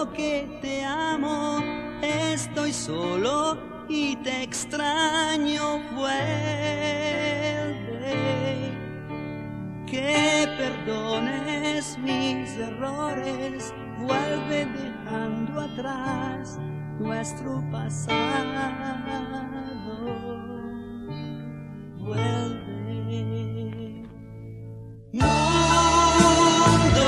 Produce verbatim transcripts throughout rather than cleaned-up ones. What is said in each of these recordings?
comprendo que te amo, estoy solo y te extraño, vuelve, que perdones mis errores, vuelve dejando atrás nuestro pasado, vuelve. Mundo,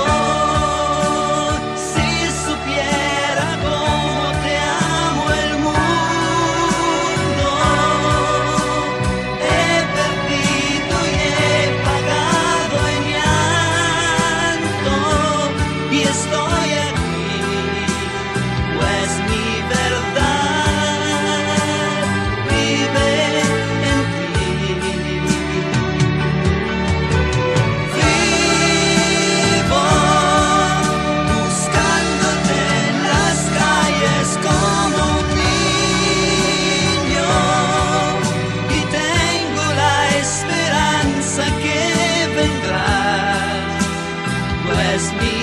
si supiera cómo te amo el mundo, he perdido y he pagado en llanto y estoy aquí, pues mi verdad vive en ti. Vivo buscándote en las calles como un niño y tengo la esperanza que vendrás, pues mi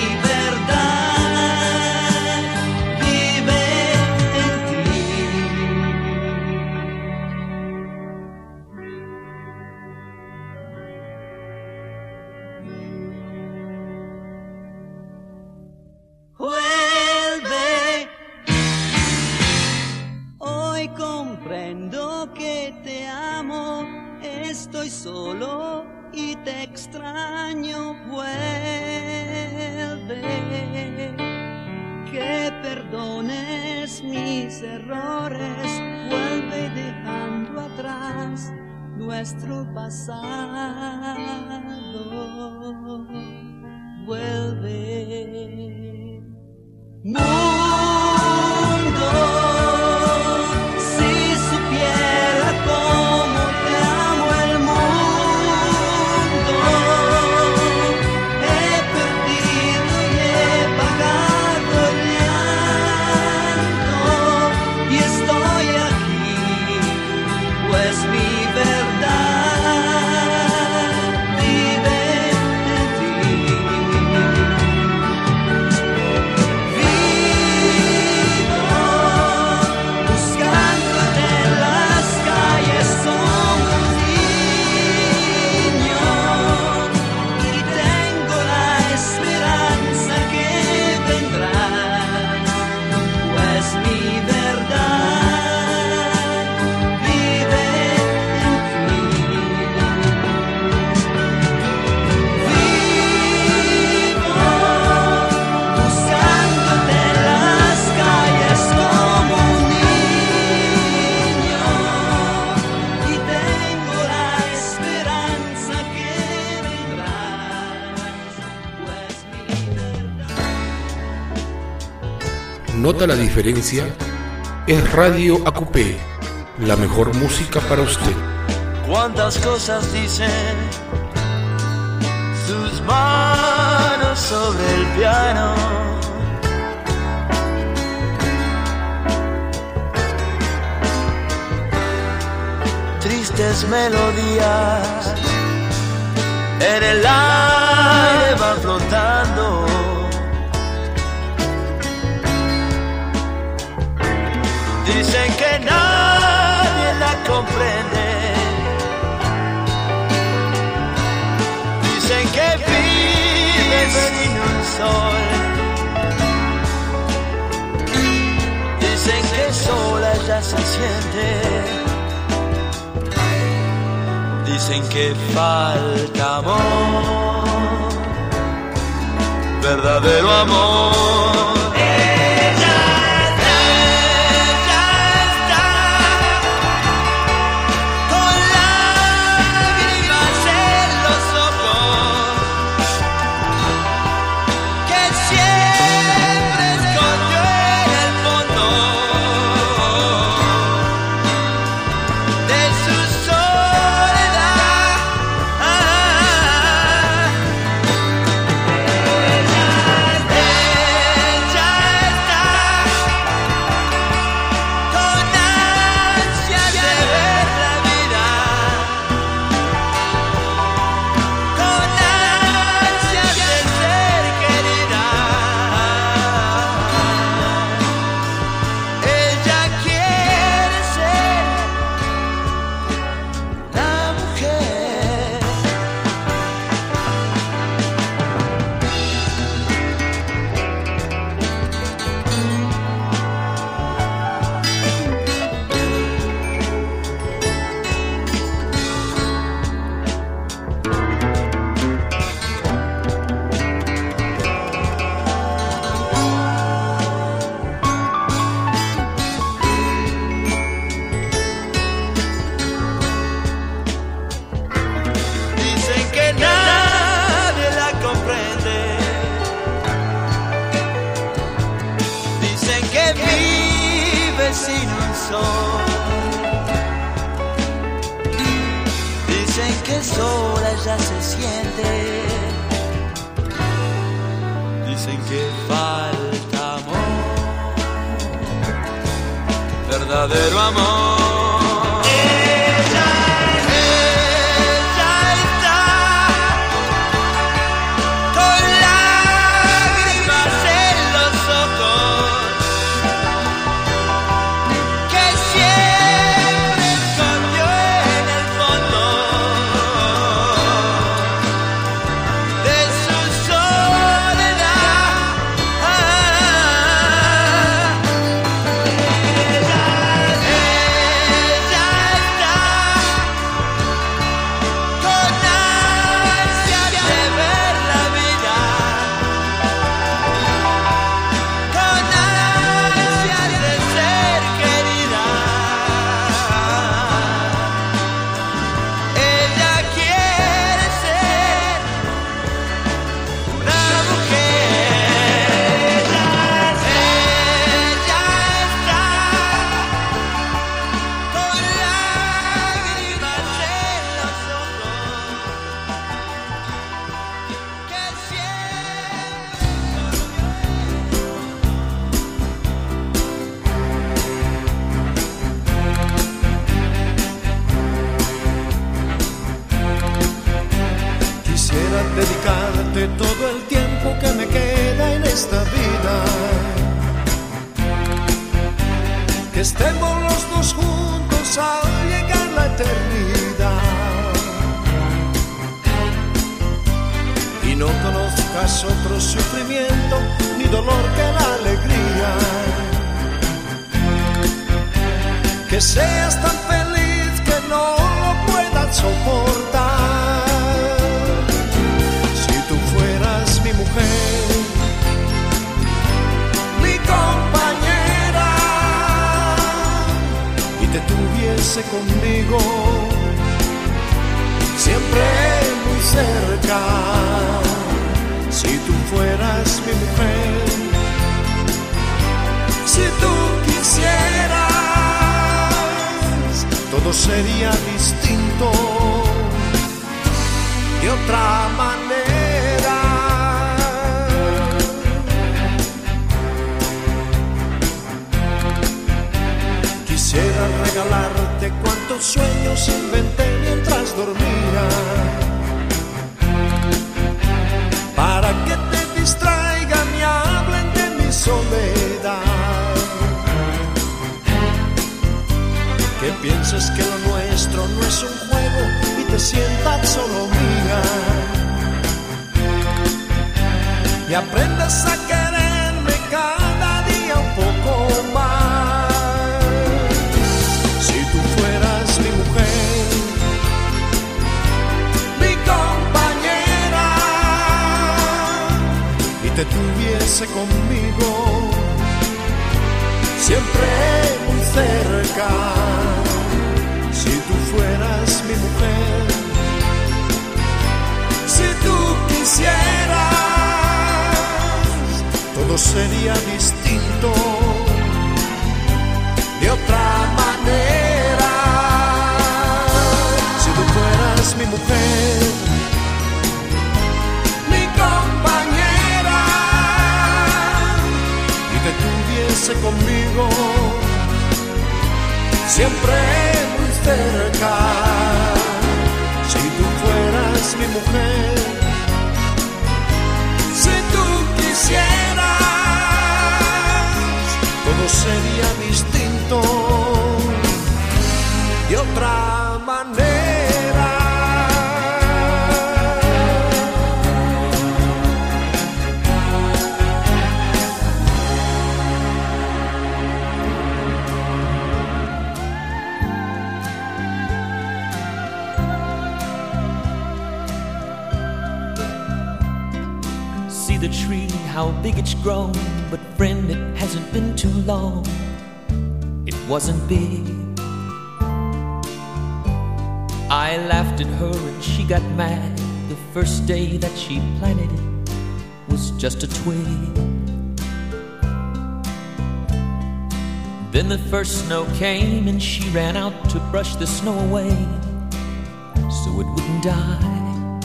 verdad vive en ti. Vuelve, hoy comprendo que te amo, estoy solo y te extraño, vuelve, que perdones mis errores, vuelve dejando atrás nuestro pasado, vuelve. Mundo, si supiera cómo te amo el mundo, he perdido y he pagado el llanto y estoy aquí, pues mi verdad vive en ti. Buscándote en las calles como un niño y tengo la esperanza que vendrás, pues mi verdad vive en ti. Vivo buscándote en las calles como un niño y tengo la esperanza que vendrás, pues mi verdad. ¿Nota la diferencia? Es Radio Acupé, la mejor música para usted. Cuántas cosas dicen sus manos sobre el piano. Tristes melodías en el aire van flotando. Dicen que nadie la comprende. Dicen que vive sin un sol. Dicen que sola ya se siente. Dicen que falta amor, verdadero amor. Ella corazón. Dicen que sola ya se siente, dicen que falta amor, verdadero amor. Dedicarte todo el tiempo que me queda en esta vida, que estemos los dos juntos al llegar la eternidad y no conozcas otro sufrimiento ni dolor que la alegría, que seas tan feliz que no lo puedas soportar. Mi mujer, mi compañera, y te tuviese conmigo, siempre muy cerca. Si tú fueras mi mujer, si tú quisieras, todo sería distinto, de otra manera. Quisiera regalarte cuantos sueños inventé mientras dormía, para que te distraigan y hablen de mi soledad, que pienses que lo nuestro no es un juego y te sientas solo mía, y aprendas a quererme cada día un poco más. Te tuviese conmigo, siempre muy cerca. Si tú fueras mi mujer, si tú quisieras, todo sería distinto, de otra manera. Si tú fueras mi mujer, mi compañera, te tuviese conmigo, siempre muy cerca. Si tú fueras mi mujer, si tú quisieras, todo sería distinto, de otra manera. The tree, how big it's grown, but friend, it hasn't been too long. It wasn't big. I laughed at her and she got mad. The first day that she planted it was just a twig. Then the first snow came and she ran out to brush the snow away so it wouldn't die.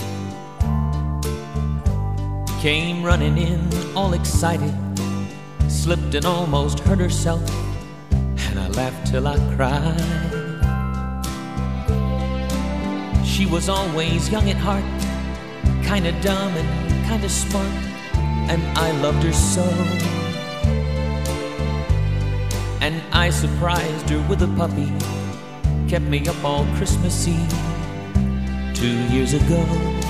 Came running in all excited, slipped and almost hurt herself, and I laughed till I cried. She was always young at heart, kinda dumb and kinda smart, and I loved her so. And I surprised her with a puppy, kept me up all Christmas Eve two years ago.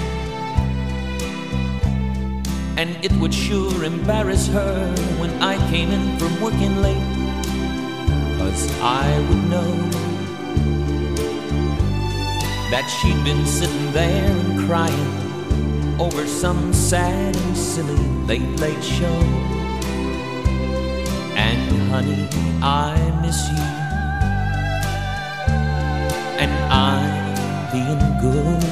And it would sure embarrass her when I came in from working late, 'cause I would know that she'd been sitting there and crying over some sad and silly late, late show. And honey, I miss you, and I'm being good,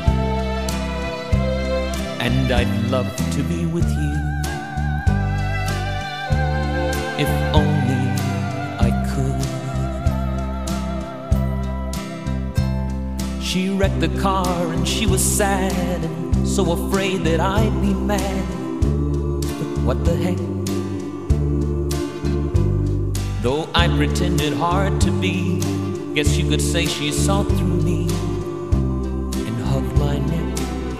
and I'd love to be with you, if only I could. She wrecked the car and she was sad and so afraid that I'd be mad, but what the heck? Though I pretended hard to be, guess you could say she saw through me and hugged my neck.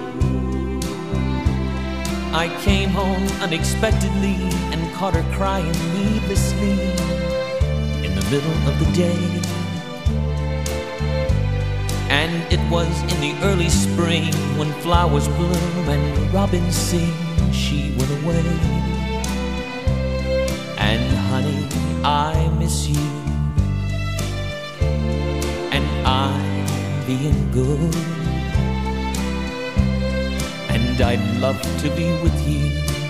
I came home unexpectedly and caught her crying needlessly in the middle of the day. And it was in the early spring when flowers bloom and robins sing, she went away. And honey, I miss you, and I'm being good, and I'd love to be with you,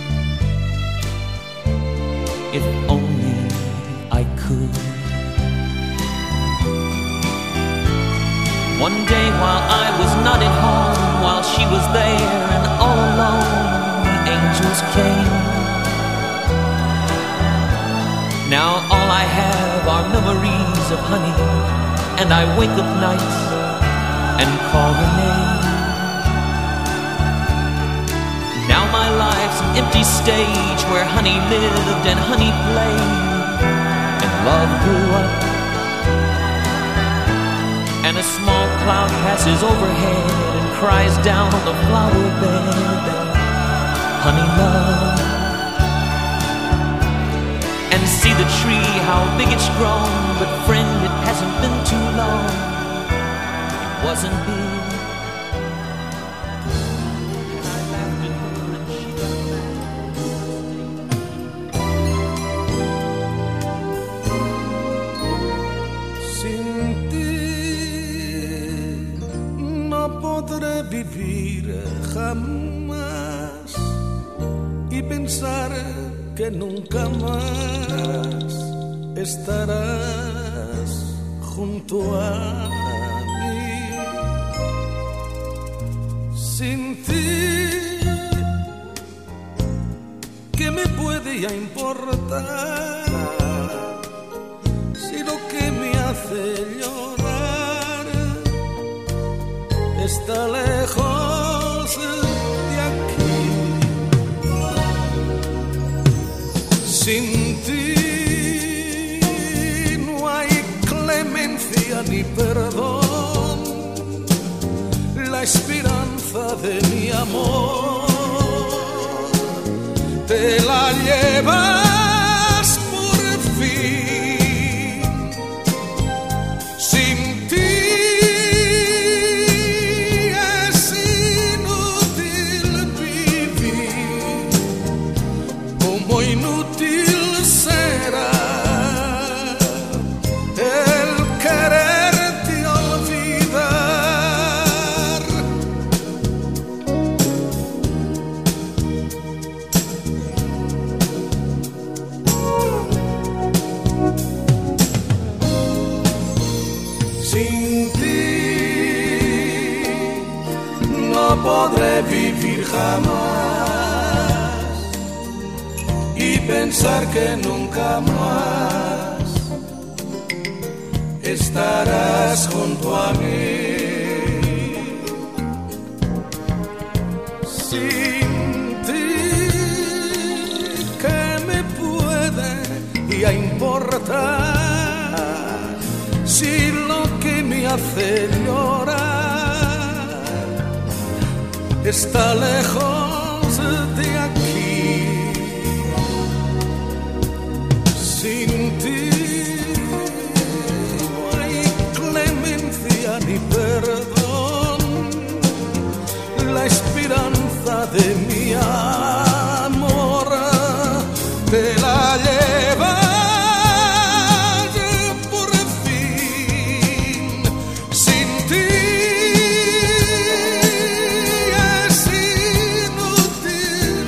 if only I could. One day while I was not at home, while she was there and all alone, the angels came. Now all I have are memories of honey, and I wake up nights and call her name. Now my life's an empty stage where honey lived and honey played, and love grew up. And a small cloud passes overhead and cries down on the flower bed that honey loved. And see the tree, how big it's grown, but friend, it hasn't been too long. It wasn't big. And I laughed at her and she got mad. Sin ti no podré vivir jamás y pensar que nunca más estarás junto a mí. Sin ti, ¿qué me puede ya importar? Si lo que me hace llorar está lejos de aquí. Sin ti no hay clemencia ni perdón. La esperanza de mi amor te la llevas por fin. Sin ti es inútil vivir, como inútil será el quererte olvidar. Sin ti no podré vivir jamás y pensar que nunca más estarás junto a mí. Sin ti, ¿qué me puede ya importar? Si lo que me hace llorar está lejos de aquí. Sin ti no hay clemencia ni perdón. La esperanza de mi amor te la llevas por fin. Sin ti es inútil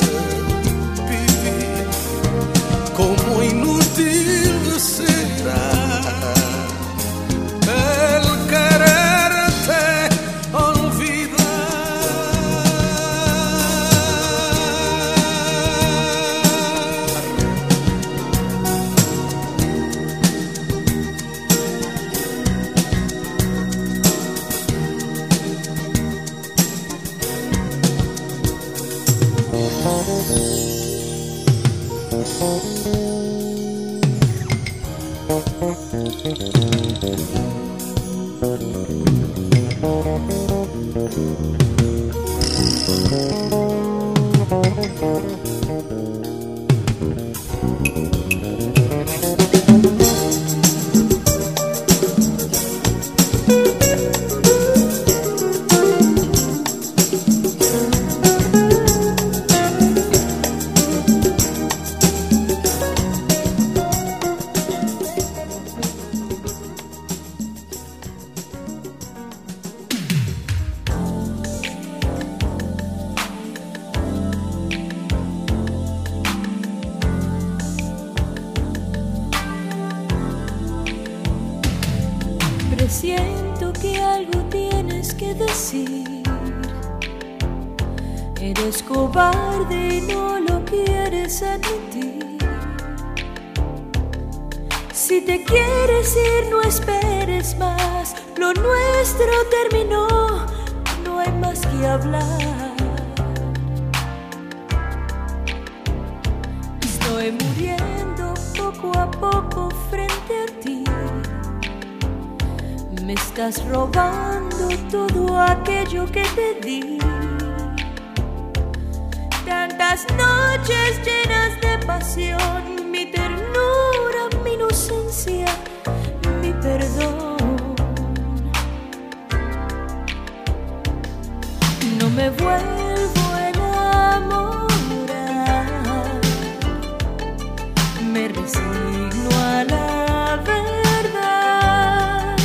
vivir, como inútil será el quererte Presiento que algo tienes que decir. Eres cobarde y no lo quieres admitir. Si te quieres ir, no esperes más. Lo nuestro terminó, no hay más que hablar. Estoy muriendo poco a poco frente a ti. Me estás robando todo aquello que te di. Tantas noches llenas de pasión, mi ternura, mi inocencia, mi perdón. No me vuelvo a enamorar, me resigno a la verdad.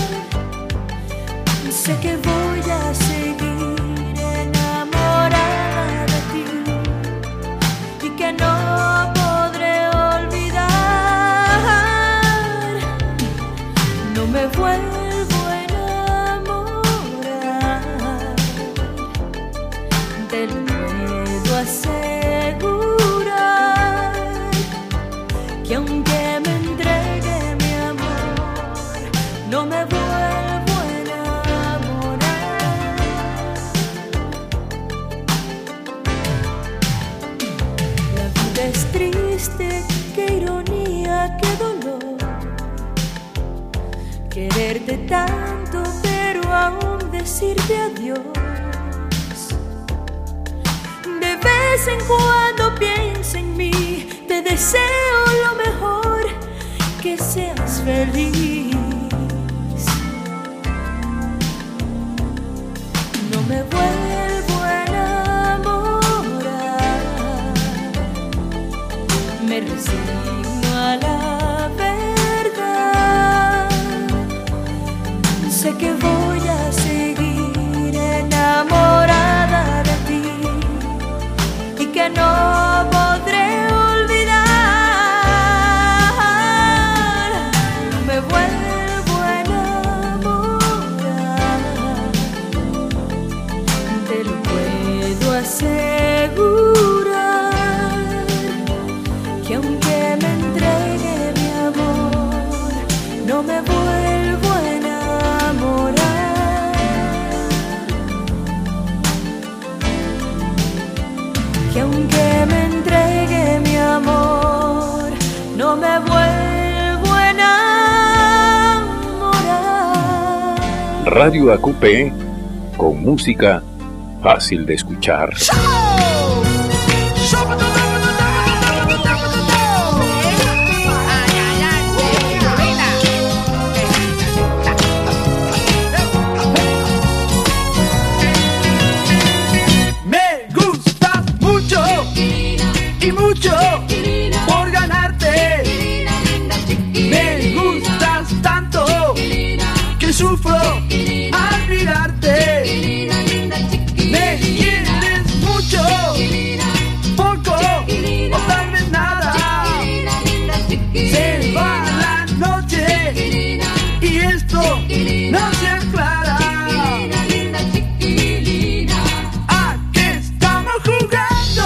Sé que voy a seguir enamorada de ti y que no podré olvidar. No me vuelvo a enamorar, te lo puedo asegurar, que aunque me entregue mi amor, no me vuelvo. Es triste, qué ironía, qué dolor, quererte tanto pero aún decirte adiós. De vez en cuando pienso en mí, te deseo lo mejor, que seas feliz. No me vuelvo a me resigno a la verdad. Sé que voy a seguir enamorada de ti y que no podré olvidar. No me vuelvo a enamorar, te lo puedo asegurar. Que aunque me aunque me entregue mi amor, no me vuelvo a enamorar. Radio A Q P, con música fácil de escuchar. Mucho por ganarte, me gustas tanto que sufro al mirarte. Me quieres mucho, poco o tal vez nada. Se va la noche y esto no se aclara. ¿A qué estamos jugando?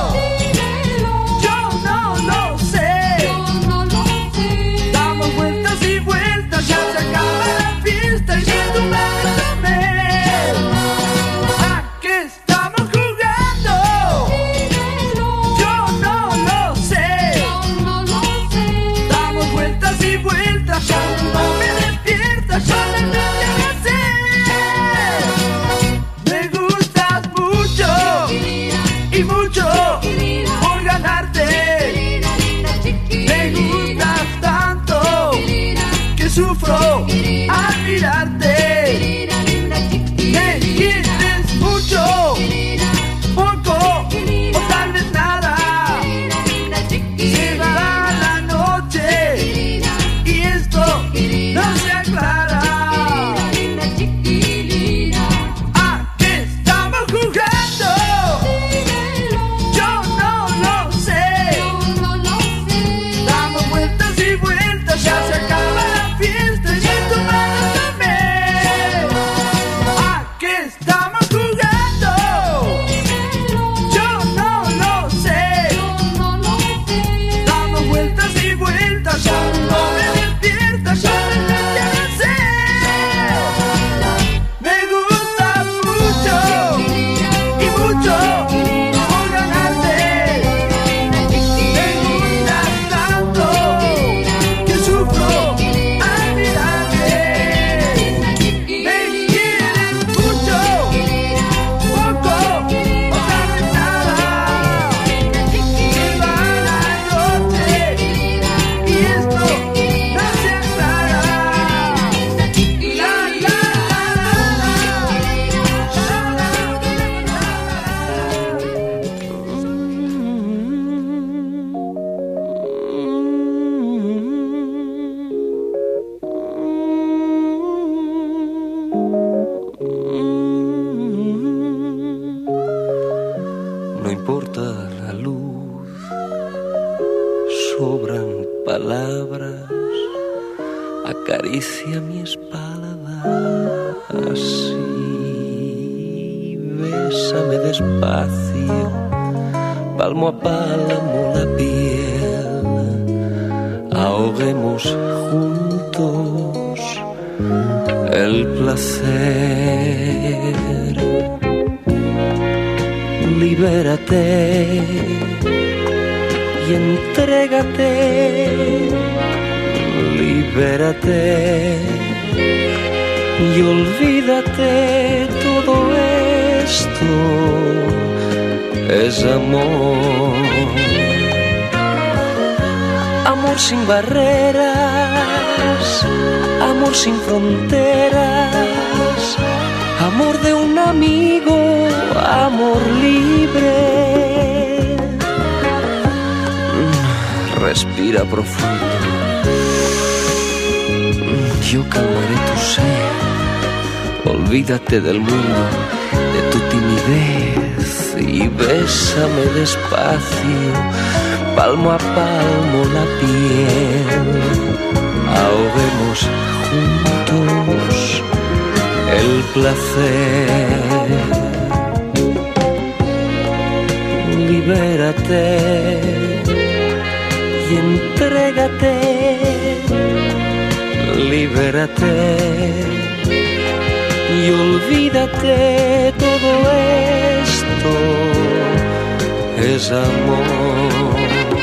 Sufro al mirarte. Me quieres mucho, poco o tal vez nada. Se va la noche y esto no se aclara. ¿A qué estamos jugando? Yo no lo sé. Damos vueltas y vueltas, ya se acaba. Acaricia mi espalda así, bésame despacio, palmo a palmo la piel, ahoguemos juntos el placer. Libérate y entrégate. Libérate y olvídate, todo esto es amor. Amor sin barreras, amor sin fronteras, amor de un amigo, amor libre. Respira profundo. Yo calmaré tu sed, olvídate del mundo, de tu timidez y bésame despacio, palmo a palmo la piel, ahoguemos juntos el placer. Libérate y entrégate. Libérate y olvídate, todo esto es amor.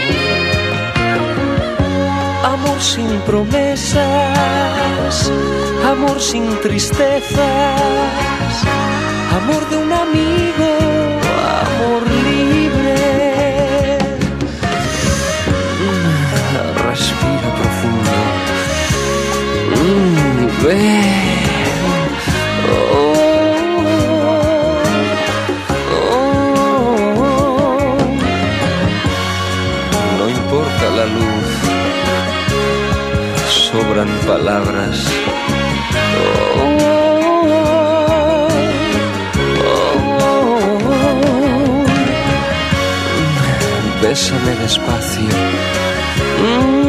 Amor sin promesas, amor sin tristezas, amor de un amigo, amor libre. Respira profundo. Mm, ve. Oh, oh, oh. No importa la luz, sobran palabras. Oh, oh, oh. Bésame despacio. Mm.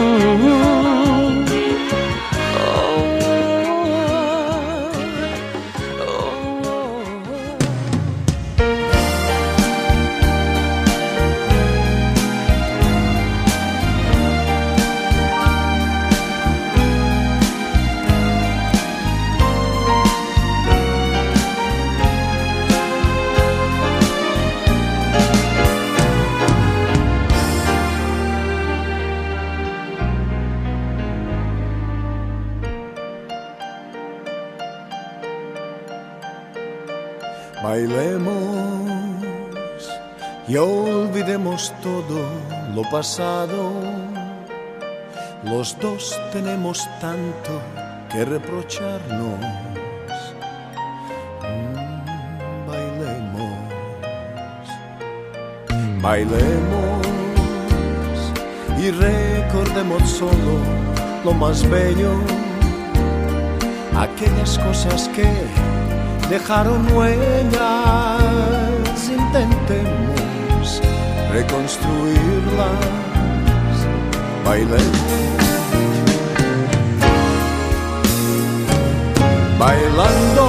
Bailemos y olvidemos todo lo pasado. Los dos tenemos tanto que reprocharnos. Mm, bailemos, bailemos y recordemos solo lo más bello, aquellas cosas que dejaron huellas. Intentemos reconstruirlas. Bailemos, bailando,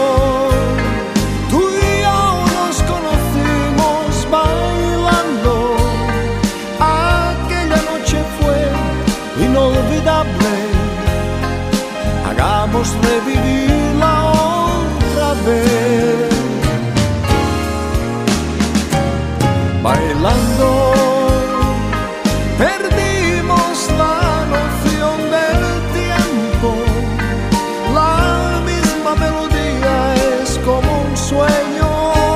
tú y yo nos conocimos bailando. Aquella noche fue inolvidable. Hagamos revivirla otra vez. Bailando, perdimos la noción del tiempo. La misma melodía es como un sueño.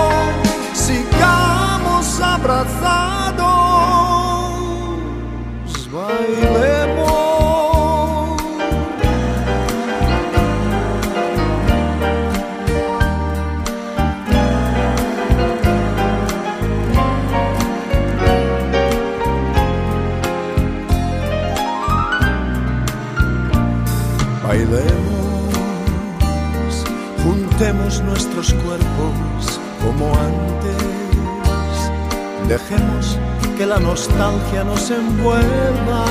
Sigamos abrazados, bailemos. Bailemos, juntemos nuestros cuerpos como antes. Dejemos que la nostalgia nos envuelva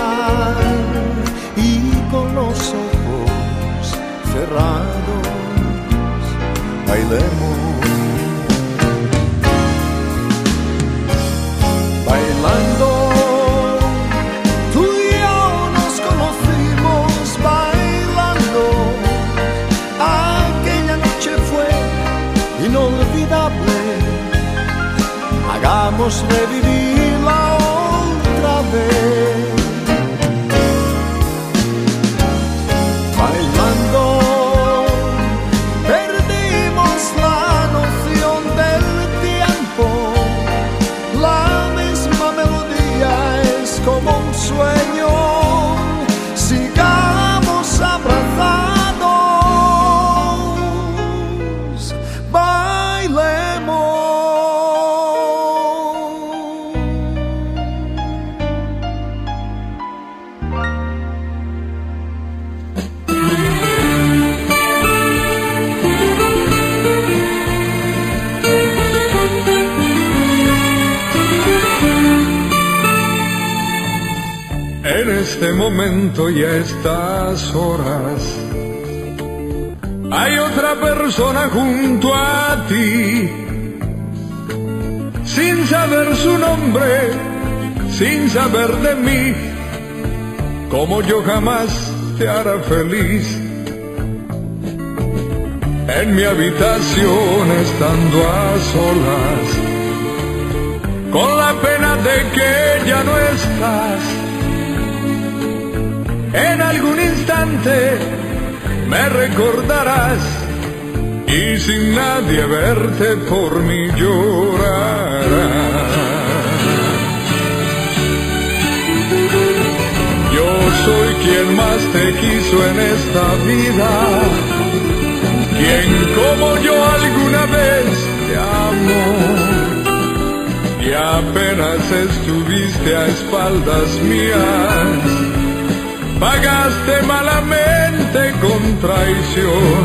y con los ojos cerrados bailemos. Bailando, tú y yo nos conocimos bailando. Aquella noche fue inolvidable. Hagamos revivirla otra vez. Bailando, perdimos la noción del tiempo. La misma melodía es como un sueño. Sigamos abrazados, bailemos. En este momento y a estas horas hay otra persona junto a ti, sin saber su nombre, sin saber de mí, como yo jamás te hará feliz. En mi habitación estando a solas, con la pena de que ya no estás. En algún instante me recordarás y sin nadie verte por mí llorarás. Yo soy quien más te quiso en esta vida, quien como yo alguna vez te amó, y apenas estuviste a espaldas mías, pagaste malamente con traición.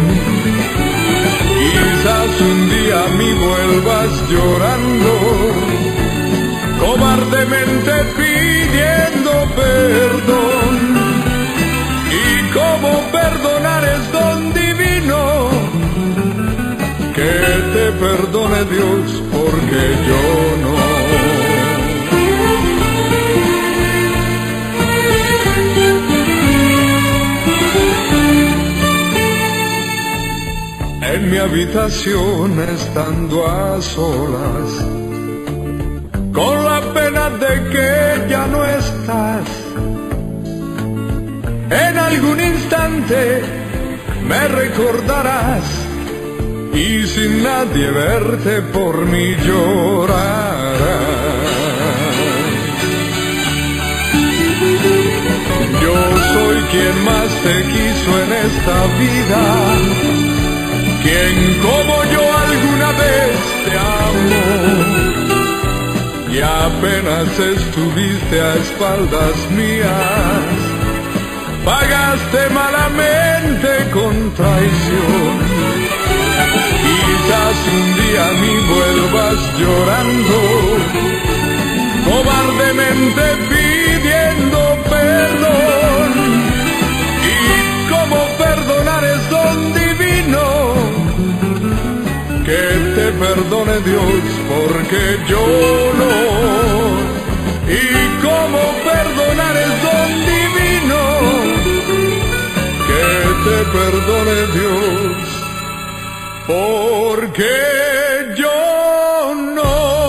Quizás un día a mí vuelvas llorando, cobardemente pidiendo perdón. Y cómo perdonar es don divino, que te perdone Dios porque yo no. En mi habitación estando a solas, con la pena de que ya no estás, en algún instante me recordarás y sin nadie verte por mí llorarás. Yo soy quien más te quiso en esta vida, quien como yo alguna vez te amó, y apenas estuviste a espaldas mías, pagaste malamente con traición. Quizás un día a mí vuelvas llorando, cobardemente pidiendo perdón. Y cómo perdonar es don divino, que te perdone Dios porque yo no. Y cómo perdonar es don divino, que te perdone Dios porque yo no.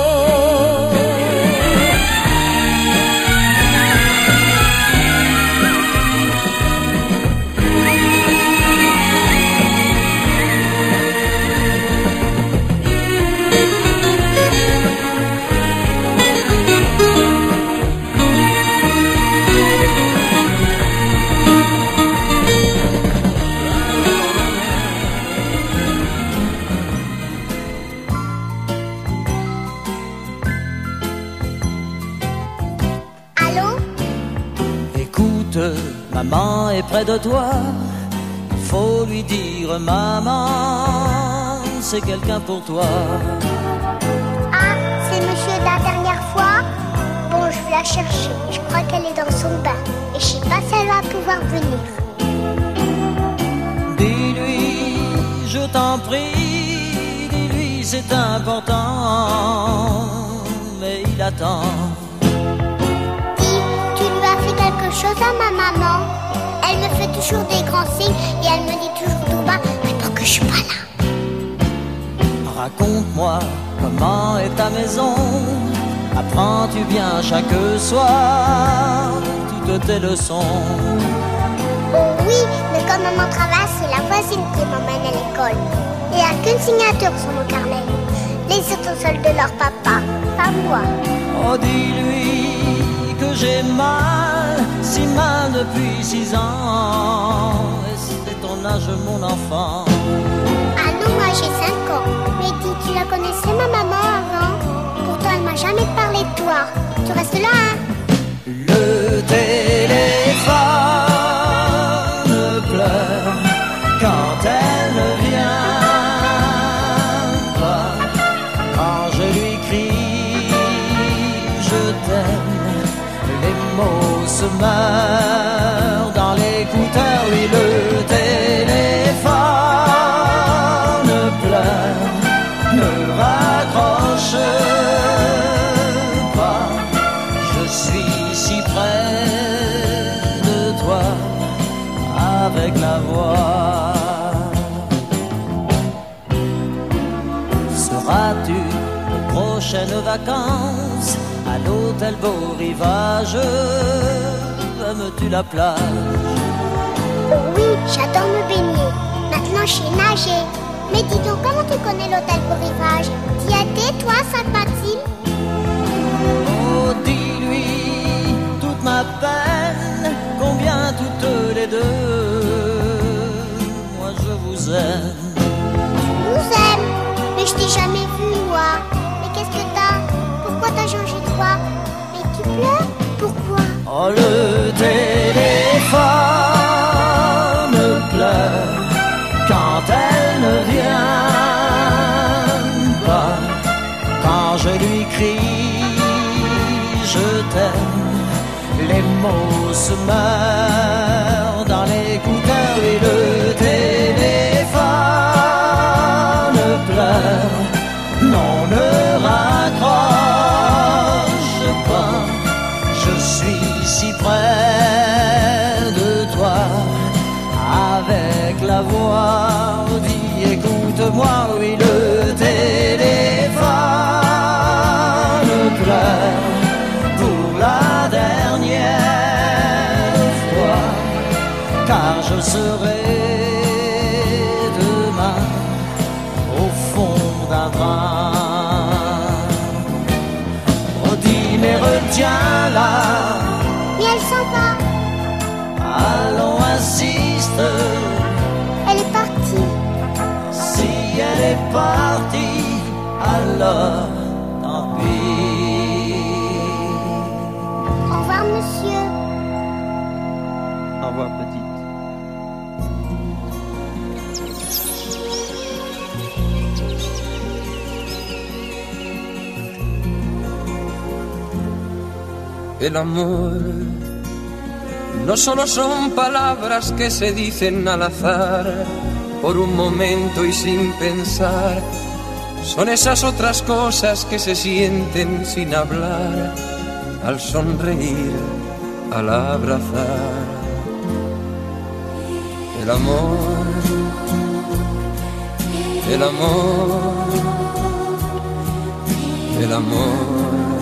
Maman est près de toi, il faut lui dire maman, c'est quelqu'un pour toi. Ah, c'est monsieur de la dernière fois? Bon, je vais la chercher, je crois qu'elle est dans son bain et je sais pas si elle va pouvoir venir. Dis-lui, je t'en prie, dis-lui c'est important, mais il attend. Quelque chose à ma maman. Elle me fait toujours des grands signes et elle me dit toujours tout bas, mais pour que je suis pas là. Raconte-moi comment est ta maison. Apprends-tu bien chaque soir toutes tes leçons? Oh oui, mais quand maman travaille, c'est la voisine qui m'emmène à l'école. Il n'y a qu'une signature sur mon carnet. Les autres seuls de leur papa, pas moi. Oh, dis-lui que j'ai mal, si mal depuis six ans. Et c'est ton âge, mon enfant. Ah non, moi j'ai cinq ans. Mais dis, tu la connaissais ma maman avant? Pourtant elle m'a jamais parlé de toi. Tu restes là, hein? Le téléphone pleure quand elle ne vient pas. Quand je lui crie je t'aime, les mots se meurent dans l'écouteur. Oui, le téléphone pleure, ne raccroche pas. Je suis si près de toi avec la voix. Seras-tu le prochain prochaines vacances à l'hôtel Beau Rivage. Aimes-tu la plage? Oui, j'adore me baigner. Maintenant, je sais nager. Mais dis donc, comment tu connais l'hôtel Beau Rivage? T'y as été, toi, Sainte-Mathilde? Oh, dis-lui toute ma peine, combien toutes les deux, moi je vous aime. Nous aime? Mais je t'ai jamais vu, moi. Mais qu'est-ce que t'as? Pourquoi t'as changé de voix? Mais tu pleures? Pourquoi? Oh, le téléphone pleure quand elle ne vient pas. Quand je lui crie je t'aime, les mots se meurent dans l'écouteur et le téléphone pleure. Non, ne raccroche pas, je suis si près de toi, avec la voix, dis écoute-moi, oui le téléphone pleure, pour la dernière fois, car je serai demain au fond d'un train. Oh dis mais retiens-la, Mais elle s'en va. allons insiste, Elle est partie. si elle est partie, alors tant pis. Au revoir, monsieur. Au revoir petite. El amor no solo son palabras que se dicen al azar, por un momento y sin pensar. Son esas otras cosas que se sienten sin hablar, al sonreír, al abrazar. El amor, el amor, el amor.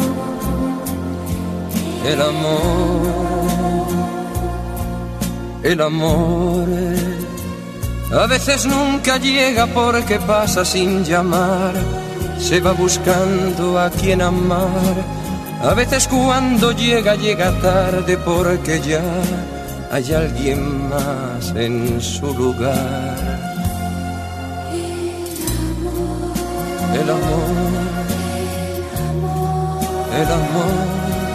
El amor, el amor, a veces nunca llega porque pasa sin llamar, se va buscando a quien amar, a veces cuando llega, llega tarde porque ya hay alguien más en su lugar. El amor, el amor.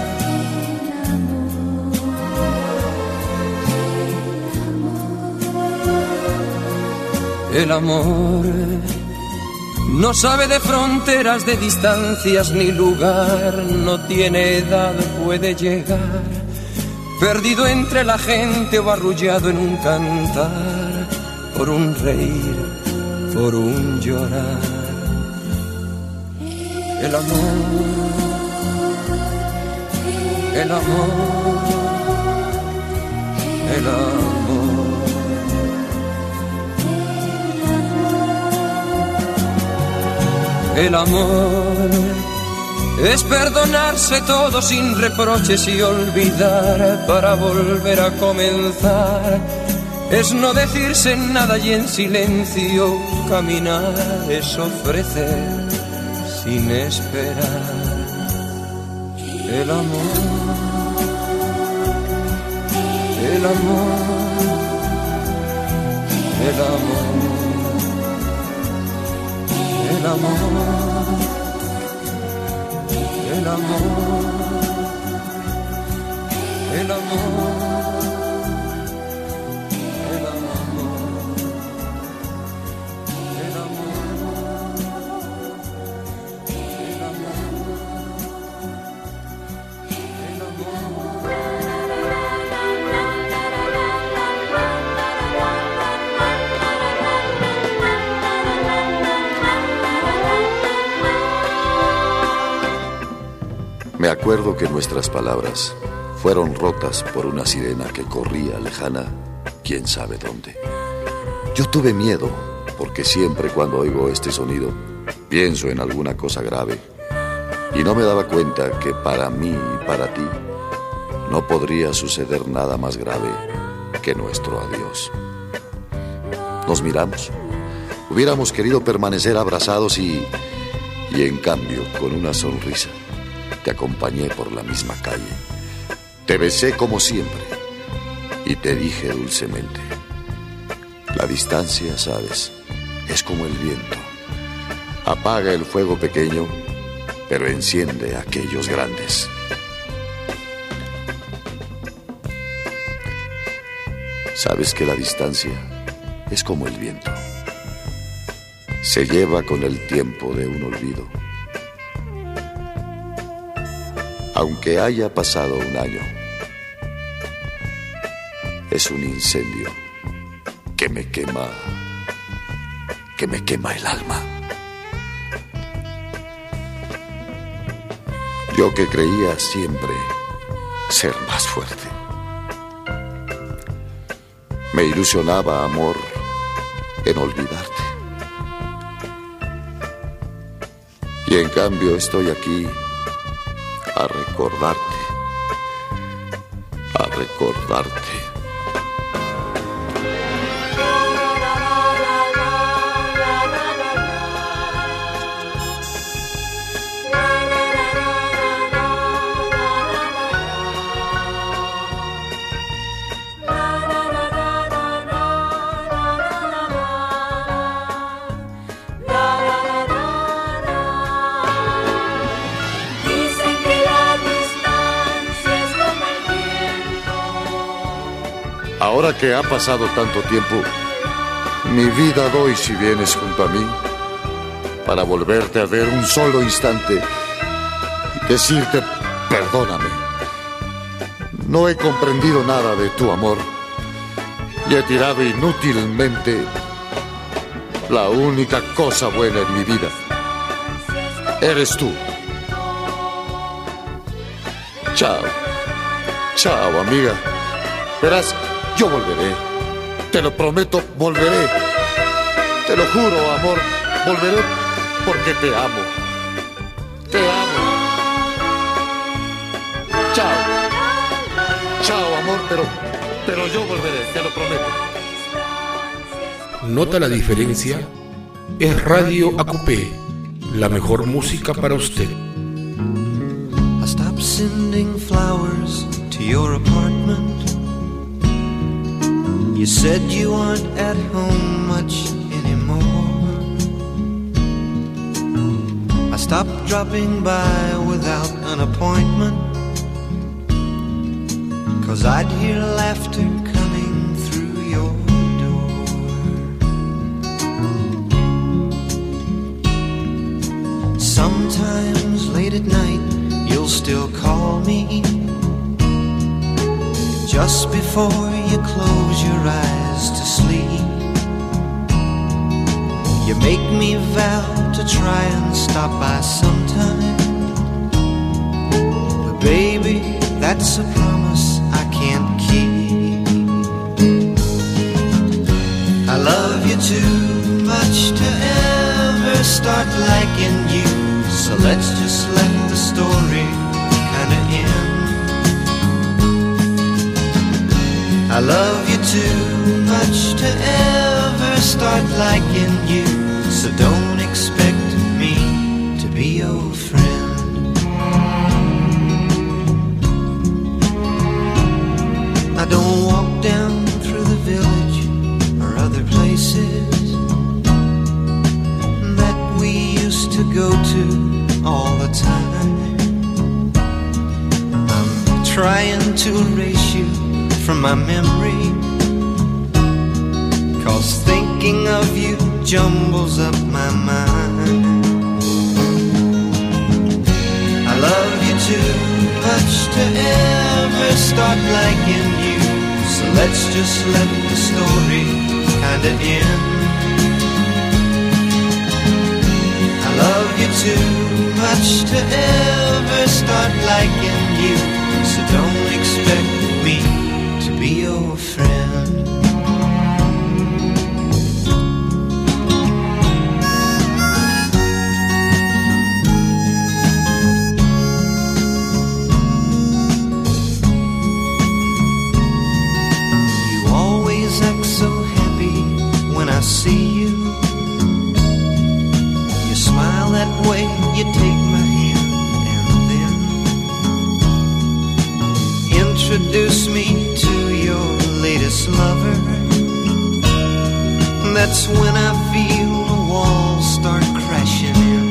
El amor no sabe de fronteras, de distancias ni lugar, no tiene edad, puede llegar, perdido entre la gente o arrullado en un cantar, por un reír, por un llorar. El amor, el amor, el amor. El amor es perdonarse todo sin reproches y olvidar para volver a comenzar. Es no decirse nada y en silencio caminar. Es ofrecer sin esperar. El amor, el amor, el amor. El amor, el amor, el amor, el amor, el Me acuerdo que nuestras palabras fueron rotas por una sirena que corría lejana, quién sabe dónde. Yo tuve miedo, porque siempre cuando oigo este sonido, pienso en alguna cosa grave, Y no me daba cuenta que para mí y para ti no podría suceder nada más grave que nuestro adiós. Nos miramos. Hubiéramos querido permanecer abrazados y, y en cambio, con una sonrisa, te acompañé por la misma calle. Te besé como siempre y te dije dulcemente: la distancia, sabes, es como el viento. Apaga el fuego pequeño, pero enciende aquellos grandes. Sabes que la distancia es como el viento. Se lleva con el tiempo de un olvido. Aunque haya pasado un año, es un incendio que me quema, que me quema el alma. Yo que creía siempre ser más fuerte. Me ilusionaba, amor, en olvidarte. Y en cambio estoy aquí a recordarte, a recordarte. Ahora que ha pasado tanto tiempo, mi vida doy si vienes junto a mí, para volverte a ver un solo instante y decirte perdóname. No he comprendido nada de tu amor y he tirado inútilmente la única cosa buena en mi vida. Eres tú. Chao. Chao, amiga. Verás, yo volveré. Te lo prometo, volveré. Te lo juro, amor. Volveré porque te amo. Te amo. Chao. Chao, amor, pero, pero yo volveré, te lo prometo. ¿Nota la diferencia? Es Radio Acupé, la mejor música para usted. I stopped sending flowers to your apartment. You said you weren't at home much anymore. I stopped dropping by without an appointment, 'cause I'd hear laughter coming through your door. Sometimes late at night you'll still call me, just before you close your eyes to sleep. You make me vow to try and stop by sometime, but baby, that's a promise I can't keep. I love you too much to ever start liking you, so let's just let the story kinda end. I love you too much to ever start liking you, so don't expect me to be your friend. I don't walk down through the village or other places that we used to go to all the time. I'm trying to erase you from my memory, 'cause thinking of you jumbles up my mind. I love you too much to ever start liking you, so let's just let the story kinda end. I love you too much to ever start liking you, so don't expect me to be your friend. introduce me to your latest lover, that's when I feel the walls start crashing in.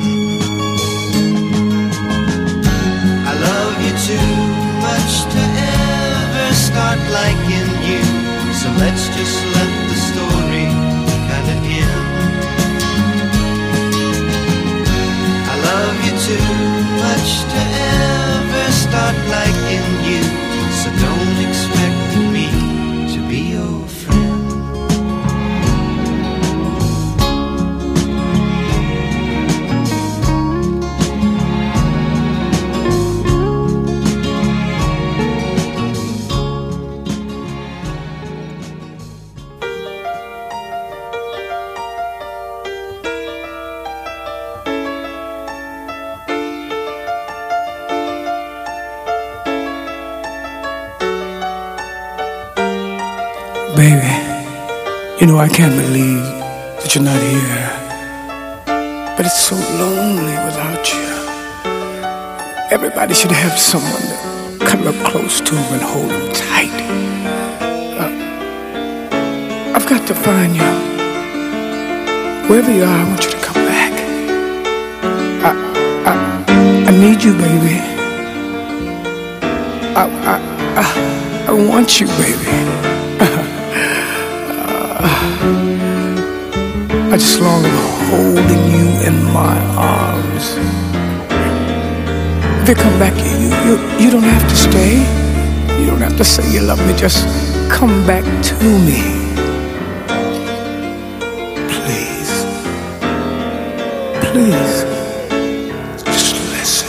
I love you too much to ever start liking you, so let's just let the story kind of end. I love you too much to ever start liking you, so don't expect me to be your friend. Baby, you know I can't believe that you're not here, but it's so lonely without you. Everybody should have someone to come up close to them and hold them tight. Uh, I've got to find you. Wherever you are, I want you to come back. I, I, I need you, baby. I, I, I, I want you, baby. I just long to holding you in my arms. If you come back, you, you, you don't have to stay. You don't have to say you love me. Just come back to me. Please. Please. Just listen.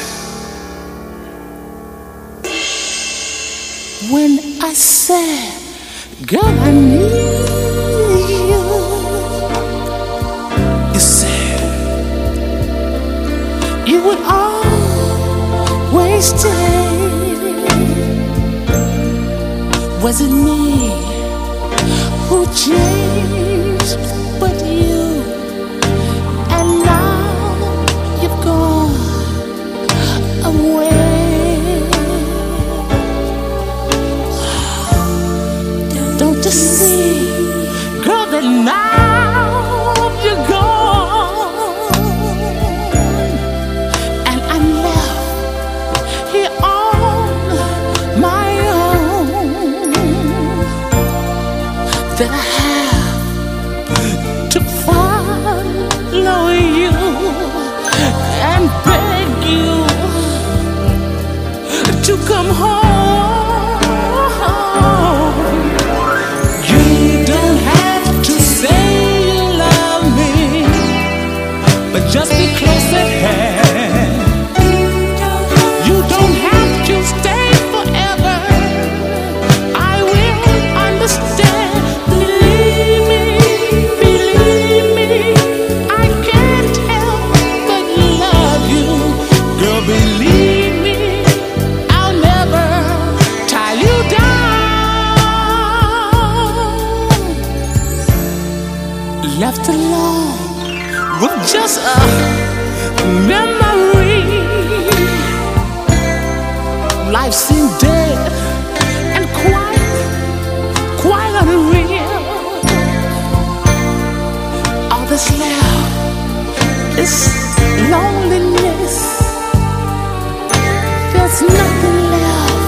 When I said, girl, I need you, you said you would always stay. Was it me who changed but you? And now you've gone away. Don't you see, girl, that now you're gone, and I'm left here on my own. That I have to follow you and beg you to come home. Just be close at hand. You don't have to stay forever. I will understand. Believe me, believe me, I can't help but love you. Girl, believe me, I'll never tie you down. Left alone with just a memory, life seemed dead and quite, quite unreal. All that's left is loneliness. There's nothing left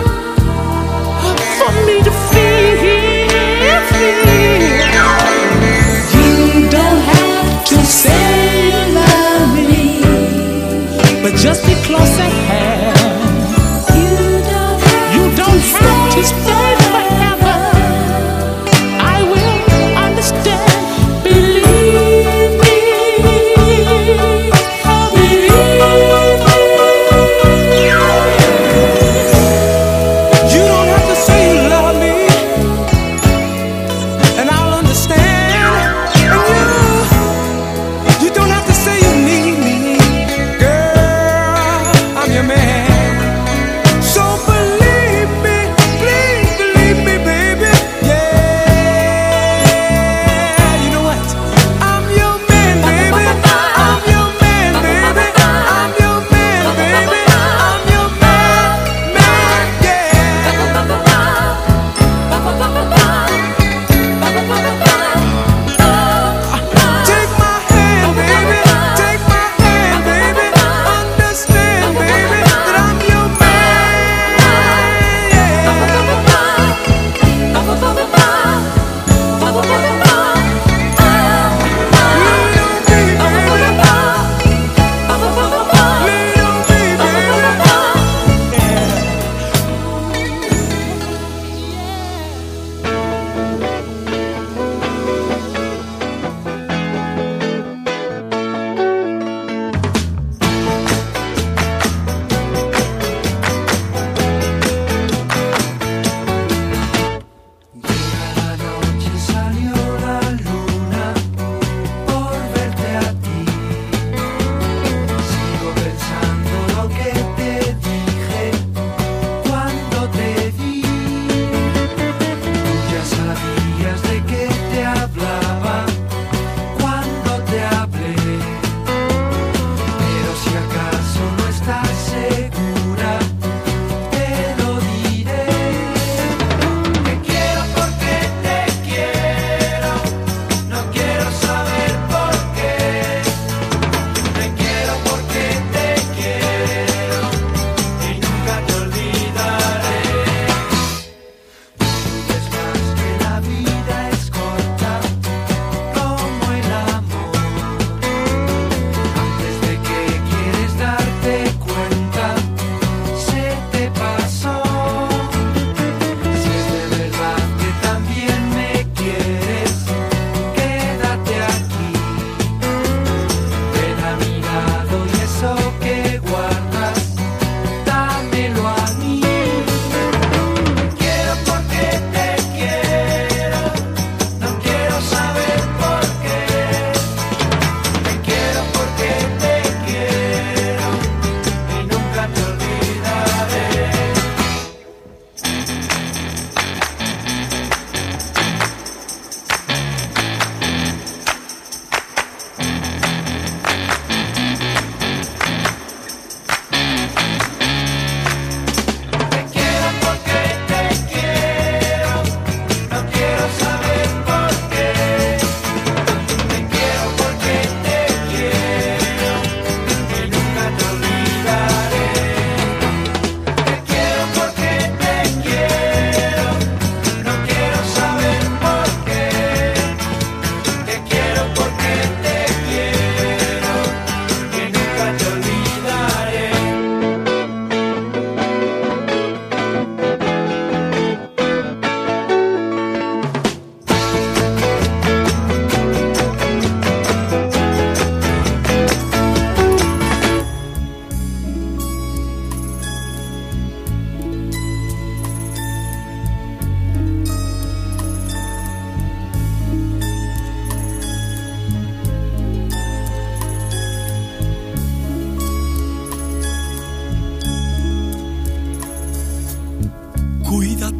for me to feel. You don't have to say you love me, but just be close at hand. You don't have, you don't have to stay forever. I will understand. Believe me, believe me. You don't have to say you love me, and I'll understand. Man. So believe me, please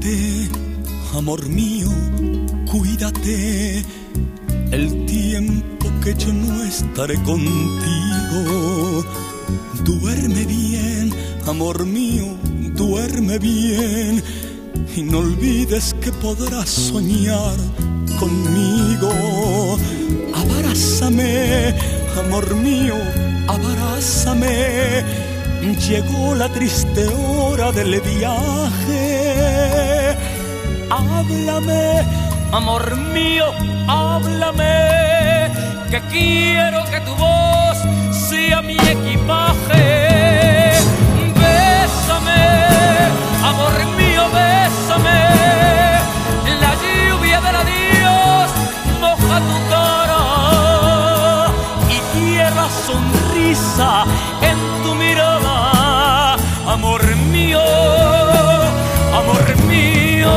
Cuídate, amor mío, cuídate, el tiempo que yo no estaré contigo. Duerme bien, amor mío, duerme bien, y no olvides que podrás soñar conmigo. Abrázame, amor mío, abrázame, llegó la triste hora del viaje. Háblame, amor mío, háblame, que quiero que tu voz sea mi equipaje. Bésame, amor mío, bésame, la lluvia del adiós moja tu cara y quiero la sonrisa en tu mirada. Amor mío, amor mío,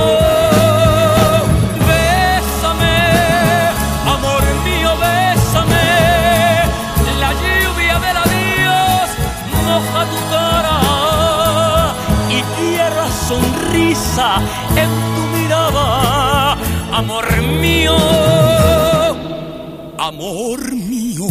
bésame, amor mío, bésame, la lluvia del adiós moja tu cara y quiero la sonrisa en tu mirada. Amor mío, amor mío.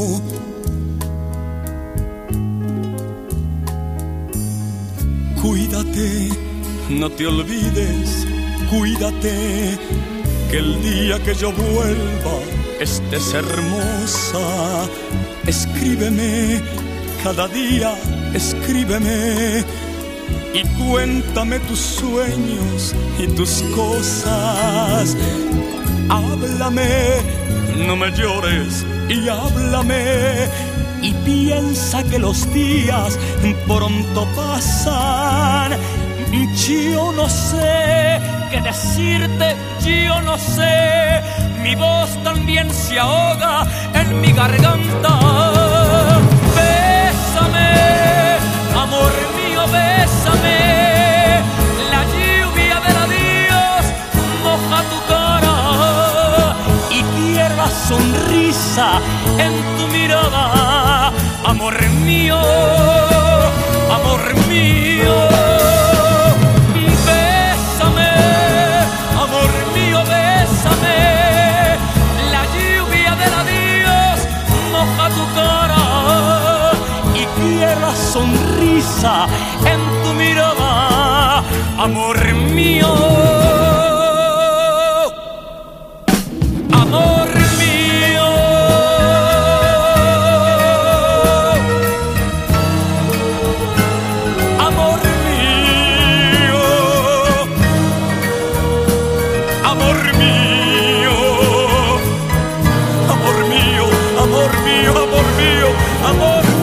Cuídate, no te olvides, cuídate, que el día que yo vuelva estés hermosa. Escríbeme, cada día escríbeme, y cuéntame tus sueños y tus cosas. Háblame, no me llores y háblame, y piensa que los días pronto pasan. Yo no sé qué decirte, yo no sé, mi voz también se ahoga en mi garganta. Bésame, amor mío, bésame, la lluvia del adiós moja tu cara y quiero la sonrisa en tu mirada. Amor mío, amor mío, bésame, amor mío, bésame, la lluvia del adiós moja tu cara y quiero la sonrisa en tu mirada. Amor mío, amor mío, amor mío, amor mío, amor mío, amor mío, amor mío, amor mío.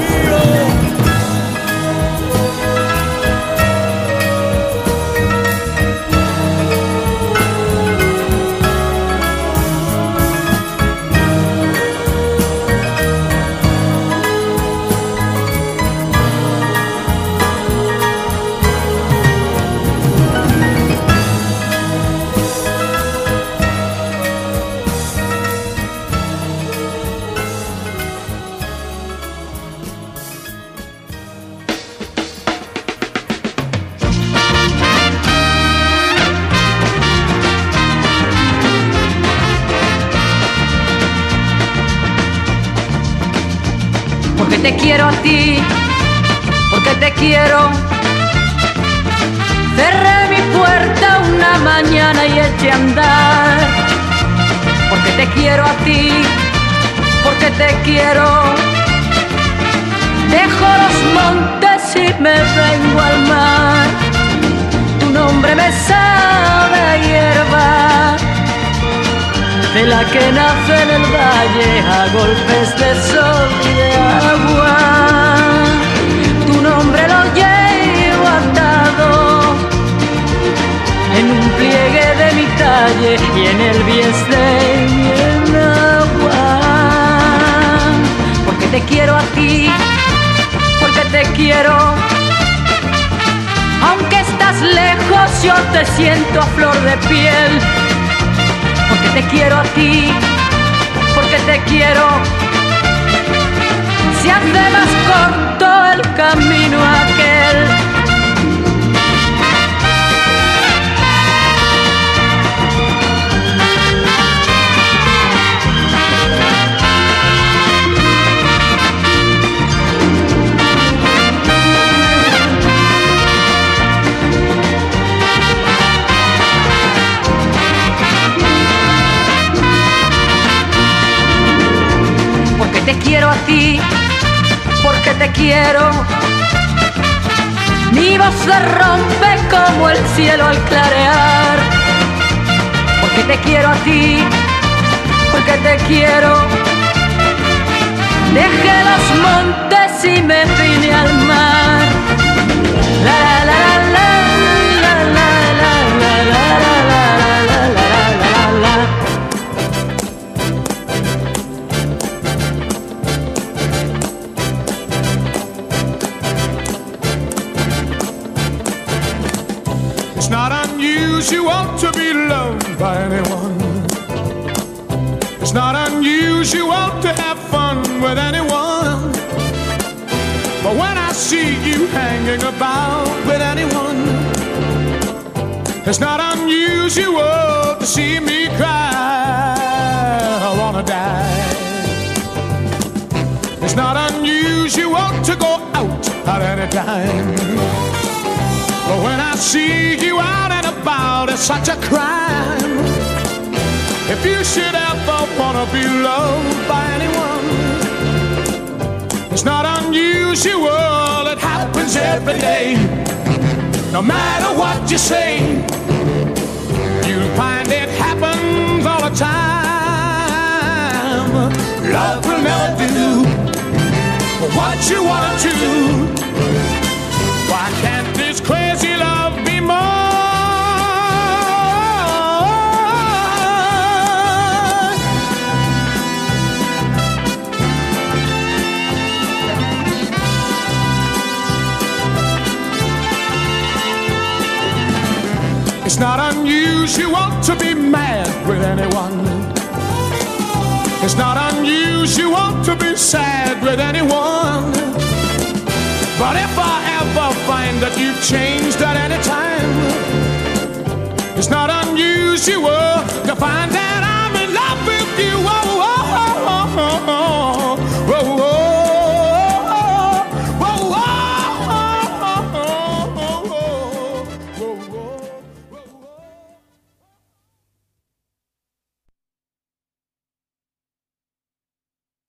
Te quiero a ti, porque te quiero. Cerré mi puerta una mañana y eché a andar. Porque te quiero a ti, porque te quiero. Dejo los montes y me vengo al mar. Tu nombre me sabe a hierba, de la que nace en el valle a golpes de sol y de agua. Tu nombre lo llevo atado en un pliegue de mi talle y en el bieste y en agua. Porque te quiero a ti, porque te quiero. Aunque estás lejos yo te siento a flor de piel. Porque te quiero a ti, porque te quiero. Se hace más corto el camino aquel. quiero. Mi voz se rompe como el cielo al clarear. Porque te quiero a ti, porque te quiero. Dejé los montes y me vine al mar. La la la la la la la la la la la la la la. It's not unusual to be loved by anyone. It's not unusual to have fun with anyone. But when I see you hanging about with anyone, it's not unusual to see me cry. I wanna die. It's not unusual to go out at any time. But when I see you out and about, it's such a crime. If you should ever wanna be loved by anyone, it's not unusual, it happens every day. No matter what you say, you'll find it happens all the time. Love will never do what you wanna do. Why can't this crazy love be more? It's not unusual to be mad with anyone. It's not unusual to be sad with anyone. But if I ever find that you've changed at any time, it's not unusual